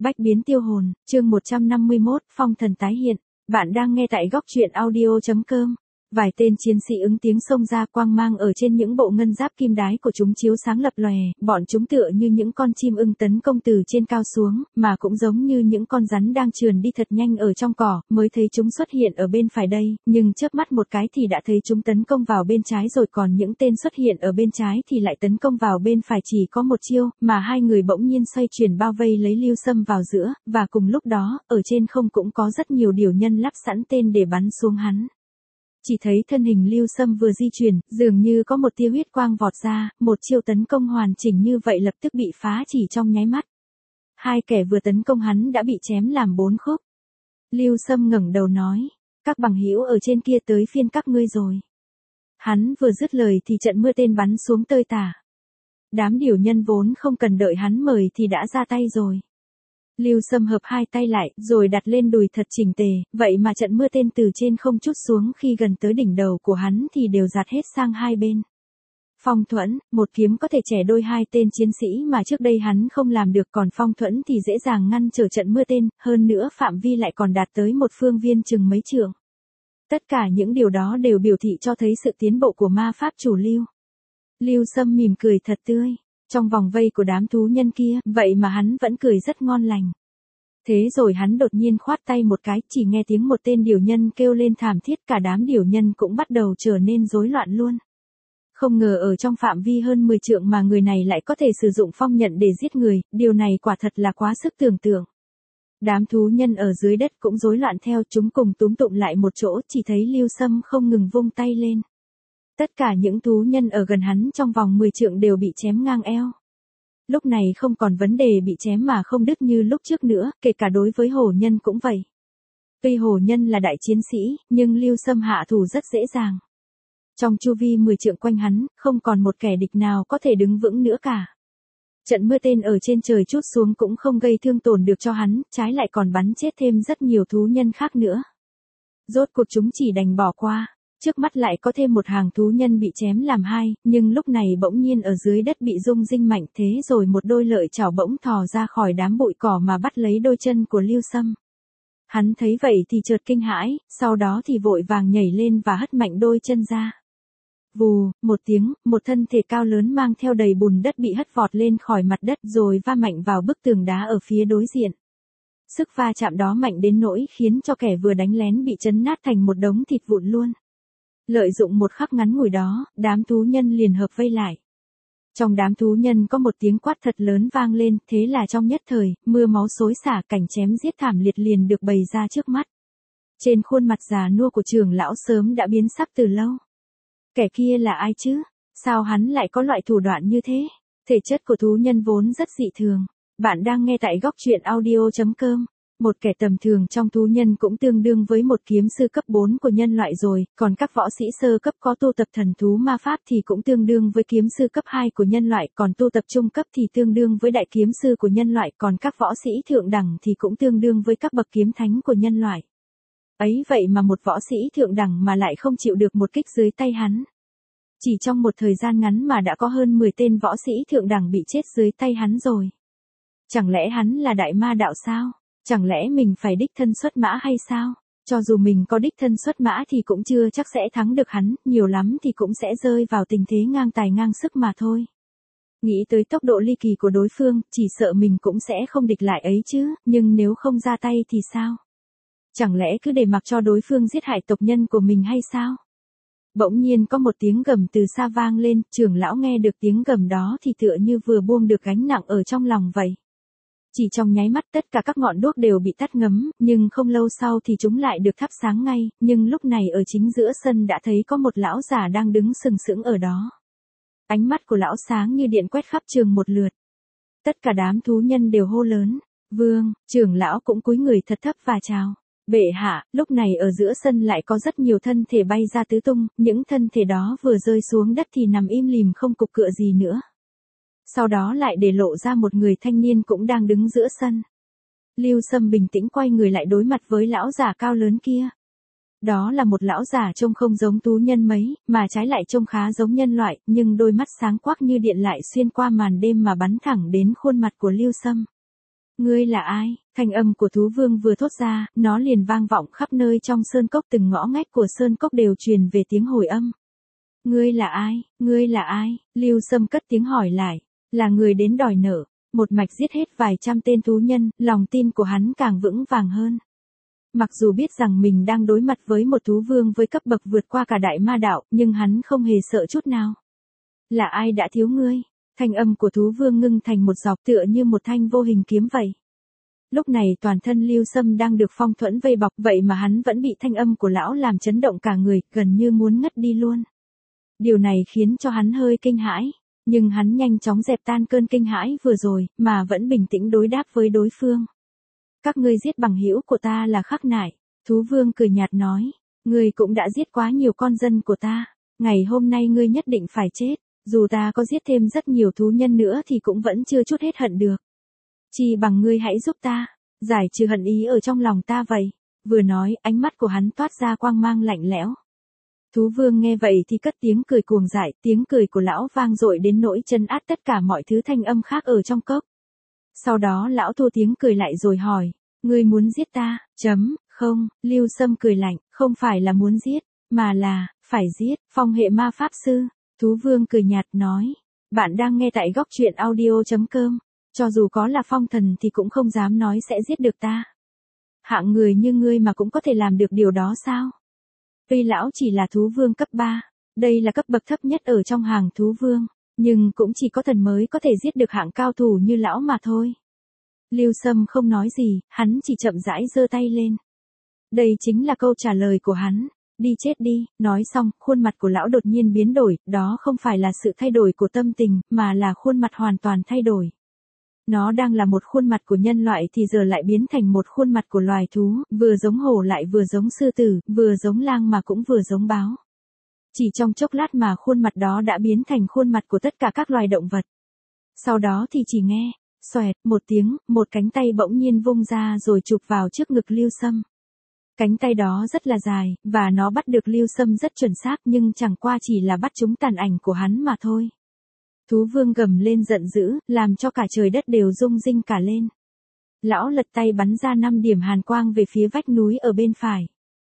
Bách biến tiêu hồn, chương 151, phong thần tái hiện. Bạn đang nghe tại góc truyện audio.com. Vài tên chiến sĩ ứng tiếng xông ra, quang mang ở trên những bộ ngân giáp kim đái của chúng chiếu sáng lập lòe, bọn chúng tựa như những con chim ưng tấn công từ trên cao xuống, mà cũng giống như những con rắn đang trườn đi thật nhanh ở trong cỏ, mới thấy chúng xuất hiện ở bên phải đây, nhưng chớp mắt một cái thì đã thấy chúng tấn công vào bên trái rồi, còn những tên xuất hiện ở bên trái thì lại tấn công vào bên phải. Chỉ có một chiêu, mà hai người bỗng nhiên xoay chuyển bao vây lấy Lưu Sâm vào giữa, và cùng lúc đó, ở trên không cũng có rất nhiều điều nhân lắp sẵn tên để bắn xuống hắn. Chỉ thấy thân hình Lưu Sâm vừa di chuyển, dường như có một tia huyết quang vọt ra, một chiêu tấn công hoàn chỉnh như vậy lập tức bị phá chỉ trong nháy mắt. Hai kẻ vừa tấn công hắn đã bị chém làm 4 khúc. Lưu Sâm ngẩng đầu nói, các bằng hữu ở trên kia tới phiên các ngươi rồi. Hắn vừa dứt lời thì trận mưa tên bắn xuống tơi tả. Đám điểu nhân vốn không cần đợi hắn mời thì đã ra tay rồi. Lưu Sâm hợp hai tay lại, rồi đặt lên đùi thật chỉnh tề, vậy mà trận mưa tên từ trên không trút xuống, khi gần tới đỉnh đầu của hắn thì đều dạt hết sang hai bên. Phong thuẫn, một kiếm có thể chẻ đôi hai tên chiến sĩ mà trước đây hắn không làm được, còn phong thuẫn thì dễ dàng ngăn trở trận mưa tên, hơn nữa phạm vi lại còn đạt tới một phương viên chừng mấy trượng. Tất cả những điều đó đều biểu thị cho thấy sự tiến bộ của ma pháp chủ Lưu. Lưu Sâm mỉm cười thật tươi. Trong vòng vây của đám thú nhân kia, vậy mà hắn vẫn cười rất ngon lành. Thế rồi hắn đột nhiên khoát tay một cái, chỉ nghe tiếng một tên điểu nhân kêu lên thảm thiết, cả đám điểu nhân cũng bắt đầu trở nên rối loạn luôn. Không ngờ ở trong phạm vi hơn 10 trượng mà người này lại có thể sử dụng phong nhận để giết người, điều này quả thật là quá sức tưởng tượng. Đám thú nhân ở dưới đất cũng rối loạn theo, chúng cùng túm tụm lại một chỗ, chỉ thấy Lưu Sâm không ngừng vung tay lên. Tất cả những thú nhân ở gần hắn trong vòng 10 trượng đều bị chém ngang eo. Lúc này không còn vấn đề bị chém mà không đứt như lúc trước nữa, kể cả đối với hổ nhân cũng vậy. Tuy hổ nhân là đại chiến sĩ, nhưng Lưu Sâm hạ thủ rất dễ dàng. Trong chu vi 10 trượng quanh hắn, không còn một kẻ địch nào có thể đứng vững nữa cả. Trận mưa tên ở trên trời trút xuống cũng không gây thương tổn được cho hắn, trái lại còn bắn chết thêm rất nhiều thú nhân khác nữa. Rốt cuộc chúng chỉ đành bỏ qua. Trước mắt lại có thêm một hàng thú nhân bị chém làm hai, nhưng lúc này bỗng nhiên ở dưới đất bị rung rinh mạnh, thế rồi một đôi lợi chảo bỗng thò ra khỏi đám bụi cỏ mà bắt lấy đôi chân của Lưu Sâm. Hắn thấy vậy thì chợt kinh hãi, sau đó thì vội vàng nhảy lên và hất mạnh đôi chân ra. Vù, một tiếng, một thân thể cao lớn mang theo đầy bùn đất bị hất vọt lên khỏi mặt đất rồi va mạnh vào bức tường đá ở phía đối diện. Sức va chạm đó mạnh đến nỗi khiến cho kẻ vừa đánh lén bị chấn nát thành một đống thịt vụn luôn. Lợi dụng một khắc ngắn ngủi đó, đám thú nhân liền hợp vây lại. Trong đám thú nhân có một tiếng quát thật lớn vang lên, thế là trong nhất thời, mưa máu xối xả, cảnh chém giết thảm liệt liền được bày ra trước mắt. Trên khuôn mặt già nua của trưởng lão sớm đã biến sắc từ lâu. Kẻ kia là ai chứ? Sao hắn lại có loại thủ đoạn như thế? Thể chất của thú nhân vốn rất dị thường. Bạn đang nghe tại góc truyện audio.com. Một kẻ tầm thường trong thú nhân cũng tương đương với một kiếm sư cấp 4 của nhân loại rồi, còn các võ sĩ sơ cấp có tu tập thần thú ma pháp thì cũng tương đương với kiếm sư cấp 2 của nhân loại, còn tu tập trung cấp thì tương đương với đại kiếm sư của nhân loại, còn các võ sĩ thượng đẳng thì cũng tương đương với các bậc kiếm thánh của nhân loại. Ấy vậy mà một võ sĩ thượng đẳng mà lại không chịu được một kích dưới tay hắn. Chỉ trong một thời gian ngắn mà đã có hơn 10 tên võ sĩ thượng đẳng bị chết dưới tay hắn rồi. Chẳng lẽ hắn là đại ma đạo sao? Chẳng lẽ mình phải đích thân xuất mã hay sao? Cho dù mình có đích thân xuất mã thì cũng chưa chắc sẽ thắng được hắn, nhiều lắm thì cũng sẽ rơi vào tình thế ngang tài ngang sức mà thôi. Nghĩ tới tốc độ ly kỳ của đối phương, chỉ sợ mình cũng sẽ không địch lại ấy chứ, nhưng nếu không ra tay thì sao? Chẳng lẽ cứ để mặc cho đối phương giết hại tộc nhân của mình hay sao? Bỗng nhiên có một tiếng gầm từ xa vang lên, trưởng lão nghe được tiếng gầm đó thì tựa như vừa buông được gánh nặng ở trong lòng vậy. Chỉ trong nháy mắt tất cả các ngọn đuốc đều bị tắt ngấm, nhưng không lâu sau thì chúng lại được thắp sáng ngay, nhưng lúc này ở chính giữa sân đã thấy có một lão già đang đứng sừng sững ở đó. Ánh mắt của lão sáng như điện quét khắp trường một lượt. Tất cả đám thú nhân đều hô lớn, vương, trưởng lão cũng cúi người thật thấp và chào. Bệ hạ, lúc này ở giữa sân lại có rất nhiều thân thể bay ra tứ tung, những thân thể đó vừa rơi xuống đất thì nằm im lìm không cục cựa gì nữa. Sau đó lại để lộ ra một người thanh niên cũng đang đứng giữa sân. Lưu Sâm bình tĩnh quay người lại đối mặt với lão già cao lớn kia. Đó là một lão già trông không giống thú nhân mấy, mà trái lại trông khá giống nhân loại, nhưng đôi mắt sáng quắc như điện lại xuyên qua màn đêm mà bắn thẳng đến khuôn mặt của Lưu Sâm. Ngươi là ai? Thanh âm của thú vương vừa thốt ra, nó liền vang vọng khắp nơi trong sơn cốc, từng ngõ ngách của sơn cốc đều truyền về tiếng hồi âm. Ngươi là ai? Ngươi là ai? Lưu Sâm cất tiếng hỏi lại. Là người đến đòi nợ. Một mạch giết hết vài trăm tên thú nhân, lòng tin của hắn càng vững vàng hơn. Mặc dù biết rằng mình đang đối mặt với một thú vương với cấp bậc vượt qua cả đại ma đạo, nhưng hắn không hề sợ chút nào. Là ai đã thiếu ngươi? Thanh âm của thú vương ngưng thành một giọt, tựa như một thanh vô hình kiếm vậy. Lúc này toàn thân Lưu Sâm đang được phong thuẫn vây bọc, vậy mà hắn vẫn bị thanh âm của lão làm chấn động cả người, gần như muốn ngất đi luôn. Điều này khiến cho hắn hơi kinh hãi, nhưng hắn nhanh chóng dẹp tan cơn kinh hãi vừa rồi, mà vẫn bình tĩnh đối đáp với đối phương. Các ngươi giết bằng hữu của ta là Khắc Nại. Thú vương cười nhạt nói, ngươi cũng đã giết quá nhiều con dân của ta, ngày hôm nay ngươi nhất định phải chết, dù ta có giết thêm rất nhiều thú nhân nữa thì cũng vẫn chưa trút hết hận được. Chỉ bằng ngươi hãy giúp ta, giải trừ hận ý ở trong lòng ta vậy. Vừa nói, ánh mắt của hắn toát ra quang mang lạnh lẽo. Thú vương nghe vậy thì cất tiếng cười cuồng dại, tiếng cười của lão vang dội đến nỗi trấn áp tất cả mọi thứ thanh âm khác ở trong cốc. Sau đó lão thu tiếng cười lại rồi hỏi, ngươi muốn giết ta? Không, Lưu Sâm cười lạnh, không phải là muốn giết, mà là, phải giết, Phong hệ ma pháp sư. Thú vương cười nhạt nói, bạn đang nghe tại góc truyện audio.com, cho dù có là phong thần thì cũng không dám nói sẽ giết được ta. Hạng người như ngươi mà cũng có thể làm được điều đó sao? Tuy lão chỉ là thú vương cấp 3, đây là cấp bậc thấp nhất ở trong hàng thú vương, nhưng cũng chỉ có thần mới có thể giết được hạng cao thủ như lão mà thôi. Lưu Sâm không nói gì, hắn chỉ chậm rãi giơ tay lên. Đây chính là câu trả lời của hắn. Đi chết đi, nói xong, khuôn mặt của lão đột nhiên biến đổi, đó không phải là sự thay đổi của tâm tình, mà là khuôn mặt hoàn toàn thay đổi. Nó đang là một khuôn mặt của nhân loại thì giờ lại biến thành một khuôn mặt của loài thú, vừa giống hổ lại vừa giống sư tử, vừa giống lang mà cũng vừa giống báo. Chỉ trong chốc lát mà khuôn mặt đó đã biến thành khuôn mặt của tất cả các loài động vật. Sau đó thì chỉ nghe, xoẹt, một tiếng, một cánh tay bỗng nhiên vung ra rồi chụp vào trước ngực Lưu Sâm. Cánh tay đó rất là dài, và nó bắt được Lưu Sâm rất chuẩn xác nhưng chẳng qua chỉ là bắt trúng tàn ảnh của hắn mà thôi. Thú vương gầm lên giận dữ, làm cho cả trời đất đều rung rinh cả lên. Lão lật tay bắn ra 5 điểm hàn quang về phía vách núi ở bên phải.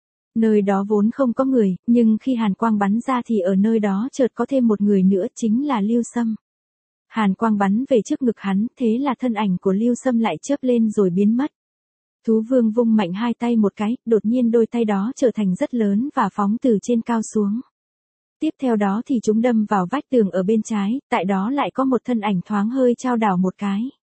Nơi đó vốn không có người, nhưng khi hàn quang bắn ra thì ở nơi đó chợt có thêm một người nữa, chính là Lưu Sâm. Hàn quang bắn về trước ngực hắn, thế là thân ảnh của Lưu Sâm lại chớp lên rồi biến mất. Thú vương vung mạnh hai tay một cái, đột nhiên đôi tay đó trở thành rất lớn và phóng từ trên cao xuống. Tiếp theo đó thì chúng đâm vào vách tường ở bên trái, tại đó lại có một thân ảnh thoáng hơi chao đảo một cái.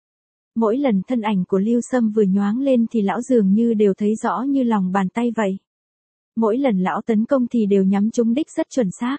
Mỗi lần thân ảnh của Lưu Sâm vừa nhoáng lên thì lão dường như đều thấy rõ như lòng bàn tay vậy. Mỗi lần lão tấn công thì đều nhắm trúng đích rất chuẩn xác.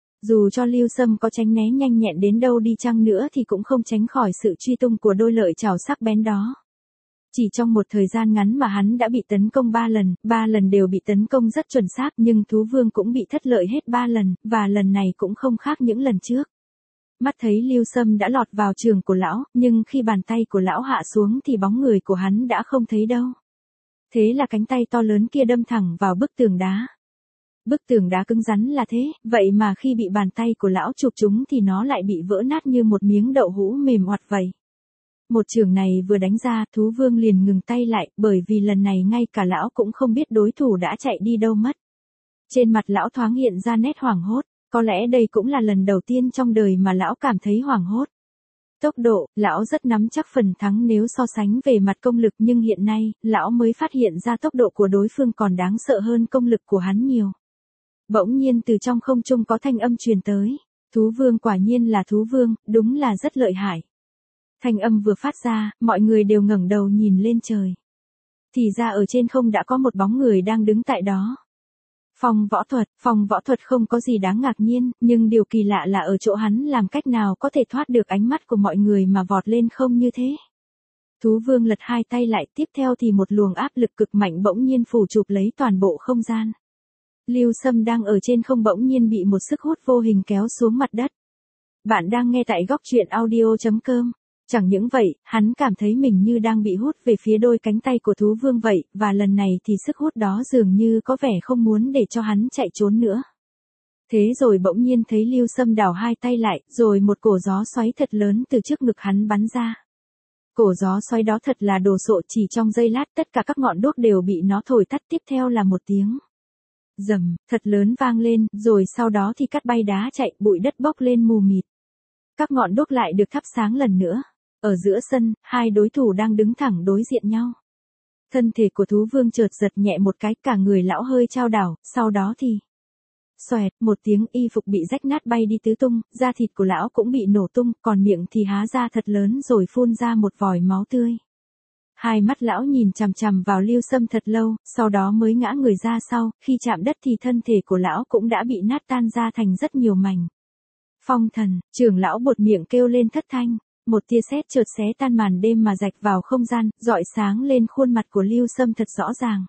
Dù cho Lưu Sâm có tránh né nhanh nhẹn đến đâu đi chăng nữa thì cũng không tránh khỏi sự truy tung của đôi lợi chảo sắc bén đó. Chỉ trong một thời gian ngắn mà hắn đã bị tấn công 3 lần đều bị tấn công rất chuẩn xác, nhưng thú vương cũng bị thất lợi hết 3 lần, và lần này cũng không khác những lần trước. Mắt thấy Lưu Sâm đã lọt vào trường của lão, nhưng khi bàn tay của lão hạ xuống thì bóng người của hắn đã không thấy đâu. Thế là cánh tay to lớn kia đâm thẳng vào bức tường đá. Bức tường đá cứng rắn là thế, vậy mà khi bị bàn tay của lão chụp trúng thì nó lại bị vỡ nát như một miếng đậu hũ mềm oặt vậy. Một chưởng này vừa đánh ra, thú vương liền ngừng tay lại, bởi vì lần này ngay cả lão cũng không biết đối thủ đã chạy đi đâu mất. Trên mặt lão thoáng hiện ra nét hoảng hốt, có lẽ đây cũng là lần đầu tiên trong đời mà lão cảm thấy hoảng hốt. Tốc độ, lão rất nắm chắc phần thắng nếu so sánh về mặt công lực, nhưng hiện nay, lão mới phát hiện ra tốc độ của đối phương còn đáng sợ hơn công lực của hắn nhiều. Bỗng nhiên từ trong không trung có thanh âm truyền tới. Thú vương quả nhiên là thú vương, đúng là rất lợi hại. Thanh âm vừa phát ra, mọi người đều ngẩng đầu nhìn lên trời. Thì ra ở trên không đã có một bóng người đang đứng tại đó. Phong võ thuật không có gì đáng ngạc nhiên, nhưng điều kỳ lạ là ở chỗ hắn làm cách nào có thể thoát được ánh mắt của mọi người mà vọt lên không như thế. Thú vương lật hai tay lại, tiếp theo thì một luồng áp lực cực mạnh bỗng nhiên phủ chụp lấy toàn bộ không gian. Lưu Sâm đang ở trên không bỗng nhiên bị một sức hút vô hình kéo xuống mặt đất. Bạn đang nghe tại góc truyện audio.com. Chẳng những vậy, hắn cảm thấy mình như đang bị hút về phía đôi cánh tay của thú vương vậy, và lần này thì sức hút đó dường như có vẻ không muốn để cho hắn chạy trốn nữa. Thế rồi bỗng nhiên thấy Lưu Sâm đảo hai tay lại, rồi một cổ gió xoáy thật lớn từ trước ngực hắn bắn ra. Cổ gió xoáy đó thật là đồ sộ, chỉ trong giây lát tất cả các ngọn đuốc đều bị nó thổi tắt, tiếp theo là một tiếng rầm thật lớn vang lên, rồi sau đó thì cát bay đá chạy, bụi đất bốc lên mù mịt. Các ngọn đuốc lại được thắp sáng lần nữa. Ở giữa sân, hai đối thủ đang đứng thẳng đối diện nhau. Thân thể của thú vương chợt giật nhẹ một cái, cả người lão hơi chao đảo, sau đó thì xoẹt, một tiếng, y phục bị rách nát bay đi tứ tung, da thịt của lão cũng bị nổ tung, còn miệng thì há ra thật lớn rồi phun ra một vòi máu tươi. Hai mắt lão nhìn chằm chằm vào Lưu Sâm thật lâu, sau đó mới ngã người ra sau, khi chạm đất thì thân thể của lão cũng đã bị nát tan ra thành rất nhiều mảnh. Phong thần, trưởng lão buột miệng kêu lên thất thanh, một tia sét chợt xé tan màn đêm mà rạch vào không gian, rọi sáng lên khuôn mặt của Lưu Sâm thật rõ ràng.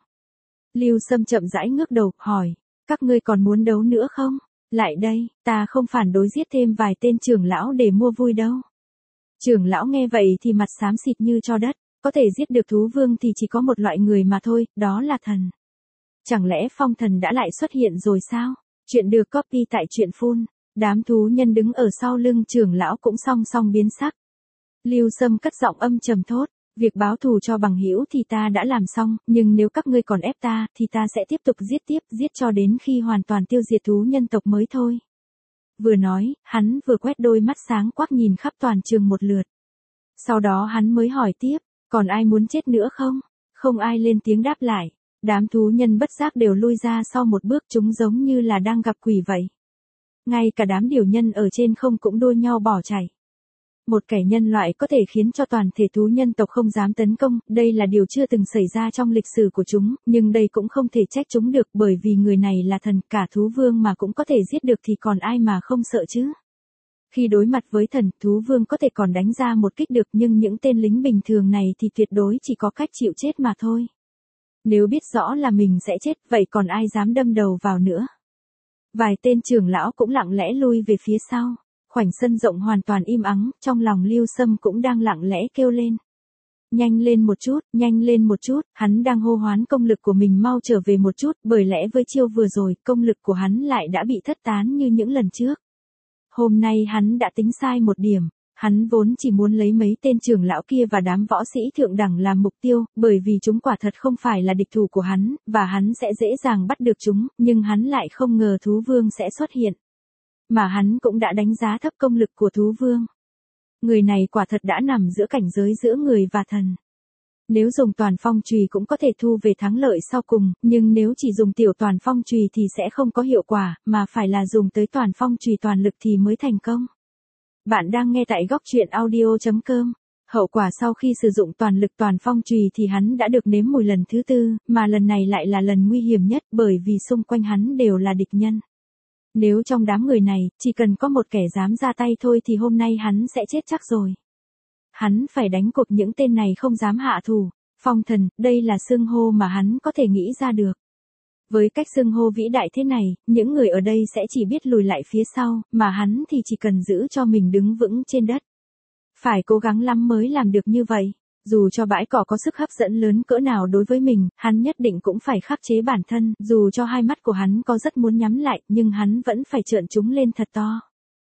Lưu Sâm chậm rãi ngước đầu, hỏi, các ngươi còn muốn đấu nữa không? Lại đây, ta không phản đối giết thêm vài tên trưởng lão để mua vui đâu. Trưởng lão nghe vậy thì mặt xám xịt như tro đất, có thể giết được thú vương thì chỉ có một loại người mà thôi, đó là thần. Chẳng lẽ phong thần đã lại xuất hiện rồi sao? Chuyện được copy tại truyện phun. Đám thú nhân đứng ở sau lưng trưởng lão cũng song song biến sắc. Lưu Sâm cất giọng âm trầm thốt, việc báo thù cho bằng hữu thì ta đã làm xong, nhưng nếu các ngươi còn ép ta thì ta sẽ tiếp tục giết cho đến khi hoàn toàn tiêu diệt thú nhân tộc mới thôi. Vừa nói, hắn vừa quét đôi mắt sáng quắc nhìn khắp toàn trường một lượt. Sau đó hắn mới hỏi tiếp, còn ai muốn chết nữa không? Không ai lên tiếng đáp lại. Đám thú nhân bất giác đều lui ra sau một bước, chúng giống như là đang gặp quỷ vậy. Ngay cả đám điều nhân ở trên không cũng đua nhau bỏ chạy. Một kẻ nhân loại có thể khiến cho toàn thể thú nhân tộc không dám tấn công, đây là điều chưa từng xảy ra trong lịch sử của chúng, nhưng đây cũng không thể trách chúng được, bởi vì người này là thần, cả thú vương mà cũng có thể giết được thì còn ai mà không sợ chứ. Khi đối mặt với thần, thú vương có thể còn đánh ra một kích được, nhưng những tên lính bình thường này thì tuyệt đối chỉ có cách chịu chết mà thôi. Nếu biết rõ là mình sẽ chết, vậy còn ai dám đâm đầu vào nữa. Vài tên trưởng lão cũng lặng lẽ lui về phía sau. Khoảnh sân rộng hoàn toàn im ắng, trong lòng Lưu Sâm cũng đang lặng lẽ kêu lên. Nhanh lên một chút, hắn đang hô hoán công lực của mình mau trở về một chút, bởi lẽ với chiêu vừa rồi, công lực của hắn lại đã bị thất tán như những lần trước. Hôm nay hắn đã tính sai một điểm, hắn vốn chỉ muốn lấy mấy tên trưởng lão kia và đám võ sĩ thượng đẳng làm mục tiêu, bởi vì chúng quả thật không phải là địch thủ của hắn, và hắn sẽ dễ dàng bắt được chúng, nhưng hắn lại không ngờ thú vương sẽ xuất hiện. Mà hắn cũng đã đánh giá thấp công lực của thú vương. Người này quả thật đã nằm giữa cảnh giới giữa người và thần. Nếu dùng toàn phong chùy cũng có thể thu về thắng lợi sau cùng, nhưng nếu chỉ dùng tiểu toàn phong chùy thì sẽ không có hiệu quả, mà phải là dùng tới toàn phong chùy toàn lực thì mới thành công. Bạn đang nghe tại góc truyện audio.com. Hậu quả sau khi sử dụng toàn lực toàn phong chùy thì hắn đã được nếm mùi lần thứ tư, mà lần này lại là lần nguy hiểm nhất bởi vì xung quanh hắn đều là địch nhân. Nếu trong đám người này, chỉ cần có một kẻ dám ra tay thôi thì hôm nay hắn sẽ chết chắc rồi. Hắn phải đánh cục những tên này không dám hạ thủ. Phong thần, đây là xưng hô mà hắn có thể nghĩ ra được. Với cách xưng hô vĩ đại thế này, những người ở đây sẽ chỉ biết lùi lại phía sau, mà hắn thì chỉ cần giữ cho mình đứng vững trên đất. Phải cố gắng lắm mới làm được như vậy. Dù cho bãi cỏ có sức hấp dẫn lớn cỡ nào đối với mình, hắn nhất định cũng phải khắc chế bản thân, dù cho hai mắt của hắn có rất muốn nhắm lại, nhưng hắn vẫn phải trợn chúng lên thật to.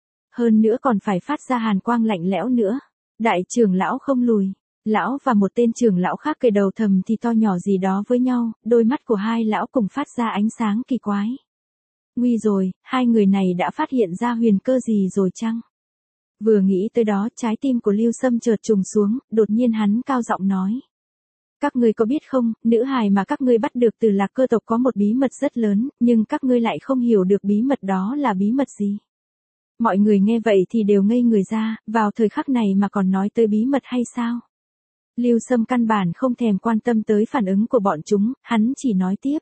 Hơn nữa còn phải phát ra hàn quang lạnh lẽo nữa. Đại trưởng lão không lùi. Lão và một tên trưởng lão khác kề đầu thầm thì to nhỏ gì đó với nhau, đôi mắt của hai lão cùng phát ra ánh sáng kỳ quái. Nguy rồi, hai người này đã phát hiện ra huyền cơ gì rồi chăng? Vừa nghĩ tới đó, trái tim của Lưu Sâm chợt trùng xuống, đột nhiên hắn cao giọng nói. Các ngươi có biết không, nữ hài mà các ngươi bắt được từ Lạc Cơ tộc có một bí mật rất lớn, nhưng các ngươi lại không hiểu được bí mật đó là bí mật gì. Mọi người nghe vậy thì đều ngây người ra, vào thời khắc này mà còn nói tới bí mật hay sao? Lưu Sâm căn bản không thèm quan tâm tới phản ứng của bọn chúng, hắn chỉ nói tiếp.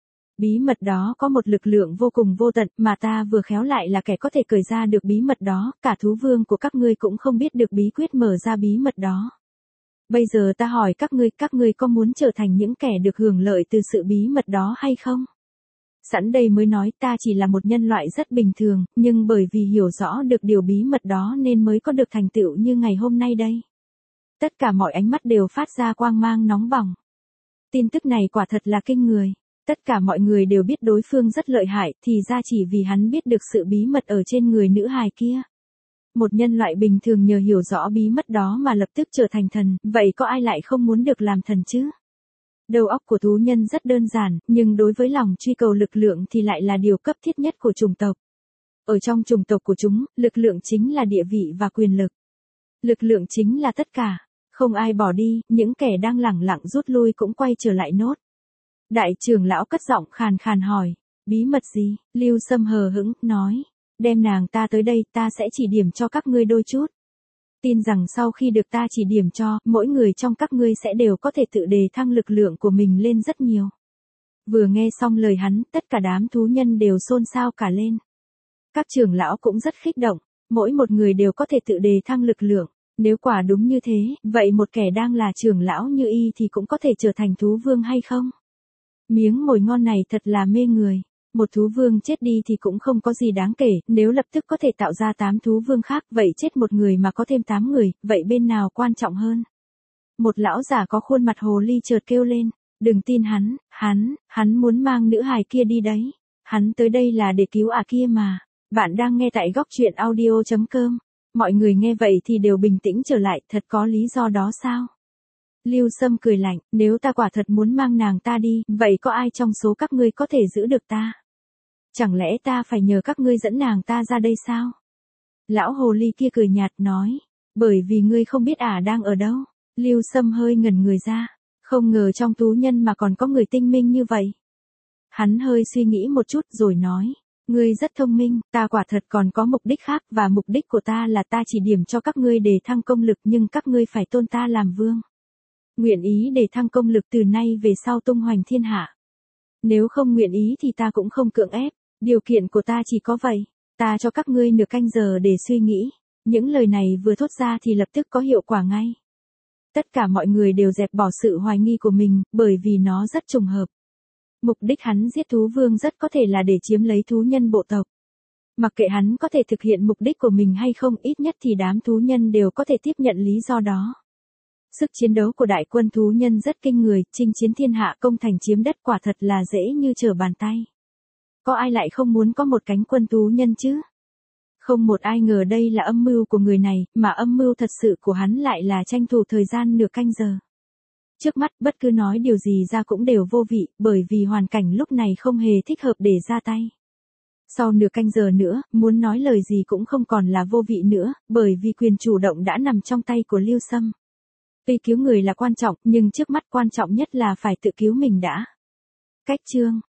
Bí mật đó có một lực lượng vô cùng vô tận, mà ta vừa khéo lại là kẻ có thể cởi ra được bí mật đó, cả thú vương của các ngươi cũng không biết được bí quyết mở ra bí mật đó. Bây giờ ta hỏi các ngươi có muốn trở thành những kẻ được hưởng lợi từ sự bí mật đó hay không? Sẵn đây mới nói ta chỉ là một nhân loại rất bình thường, nhưng bởi vì hiểu rõ được điều bí mật đó nên mới có được thành tựu như ngày hôm nay đây. Tất cả mọi ánh mắt đều phát ra quang mang nóng bỏng. Tin tức này quả thật là kinh người. Tất cả mọi người đều biết đối phương rất lợi hại, thì ra chỉ vì hắn biết được sự bí mật ở trên người nữ hài kia. Một nhân loại bình thường nhờ hiểu rõ bí mật đó mà lập tức trở thành thần, vậy có ai lại không muốn được làm thần chứ? Đầu óc của thú nhân rất đơn giản, nhưng đối với lòng truy cầu lực lượng thì lại là điều cấp thiết nhất của chủng tộc. Ở trong chủng tộc của chúng, lực lượng chính là địa vị và quyền lực. Lực lượng chính là tất cả. Không ai bỏ đi, những kẻ đang lẳng lặng rút lui cũng quay trở lại nốt. Đại trưởng lão cất giọng khàn khàn hỏi, bí mật gì? Lưu Sâm hờ hững, nói, đem nàng ta tới đây, ta sẽ chỉ điểm cho các ngươi đôi chút. Tin rằng sau khi được ta chỉ điểm cho, mỗi người trong các ngươi sẽ đều có thể tự đề thăng lực lượng của mình lên rất nhiều. Vừa nghe xong lời hắn, tất cả đám thú nhân đều xôn xao cả lên. Các trưởng lão cũng rất khích động, mỗi một người đều có thể tự đề thăng lực lượng. Nếu quả đúng như thế, vậy một kẻ đang là trưởng lão như y thì cũng có thể trở thành thú vương hay không? Miếng mồi ngon này thật là mê người. Một thú vương chết đi thì cũng không có gì đáng kể, nếu lập tức có thể tạo ra 8 thú vương khác, vậy chết một người mà có thêm 8 người, vậy bên nào quan trọng hơn? Một lão giả có khuôn mặt hồ ly chợt kêu lên, đừng tin hắn muốn mang nữ hài kia đi đấy. Hắn tới đây là để cứu kia mà. Bạn đang nghe tại góc truyện audio.com. Mọi người nghe vậy thì đều bình tĩnh trở lại, thật có lý do đó sao? Lưu Sâm cười lạnh, nếu ta quả thật muốn mang nàng ta đi, vậy có ai trong số các ngươi có thể giữ được ta? Chẳng lẽ ta phải nhờ các ngươi dẫn nàng ta ra đây sao? Lão hồ ly kia cười nhạt nói, bởi vì ngươi không biết đang ở đâu. Lưu Sâm hơi ngẩn người ra, không ngờ trong thú nhân mà còn có người tinh minh như vậy. Hắn hơi suy nghĩ một chút rồi nói, ngươi rất thông minh, ta quả thật còn có mục đích khác, và mục đích của ta là ta chỉ điểm cho các ngươi để thăng công lực, nhưng các ngươi phải tôn ta làm vương. Nguyện ý để thăng công lực từ nay về sau tung hoành thiên hạ. Nếu không nguyện ý thì ta cũng không cưỡng ép, điều kiện của ta chỉ có vậy, ta cho các ngươi nửa canh giờ để suy nghĩ. Những lời này vừa thốt ra thì lập tức có hiệu quả ngay. Tất cả mọi người đều dẹp bỏ sự hoài nghi của mình, bởi vì nó rất trùng hợp. Mục đích hắn giết thú vương rất có thể là để chiếm lấy thú nhân bộ tộc. Mặc kệ hắn có thể thực hiện mục đích của mình hay không, ít nhất thì đám thú nhân đều có thể tiếp nhận lý do đó. Sức chiến đấu của đại quân thú nhân rất kinh người, chinh chiến thiên hạ công thành chiếm đất quả thật là dễ như trở bàn tay. Có ai lại không muốn có một cánh quân thú nhân chứ? Không một ai ngờ đây là âm mưu của người này, mà âm mưu thật sự của hắn lại là tranh thủ thời gian nửa canh giờ. Trước mắt bất cứ nói điều gì ra cũng đều vô vị, bởi vì hoàn cảnh lúc này không hề thích hợp để ra tay. Sau nửa canh giờ nữa, muốn nói lời gì cũng không còn là vô vị nữa, bởi vì quyền chủ động đã nằm trong tay của Lưu Sâm. Tuy cứu người là quan trọng, nhưng trước mắt quan trọng nhất là phải tự cứu mình đã. Cách chương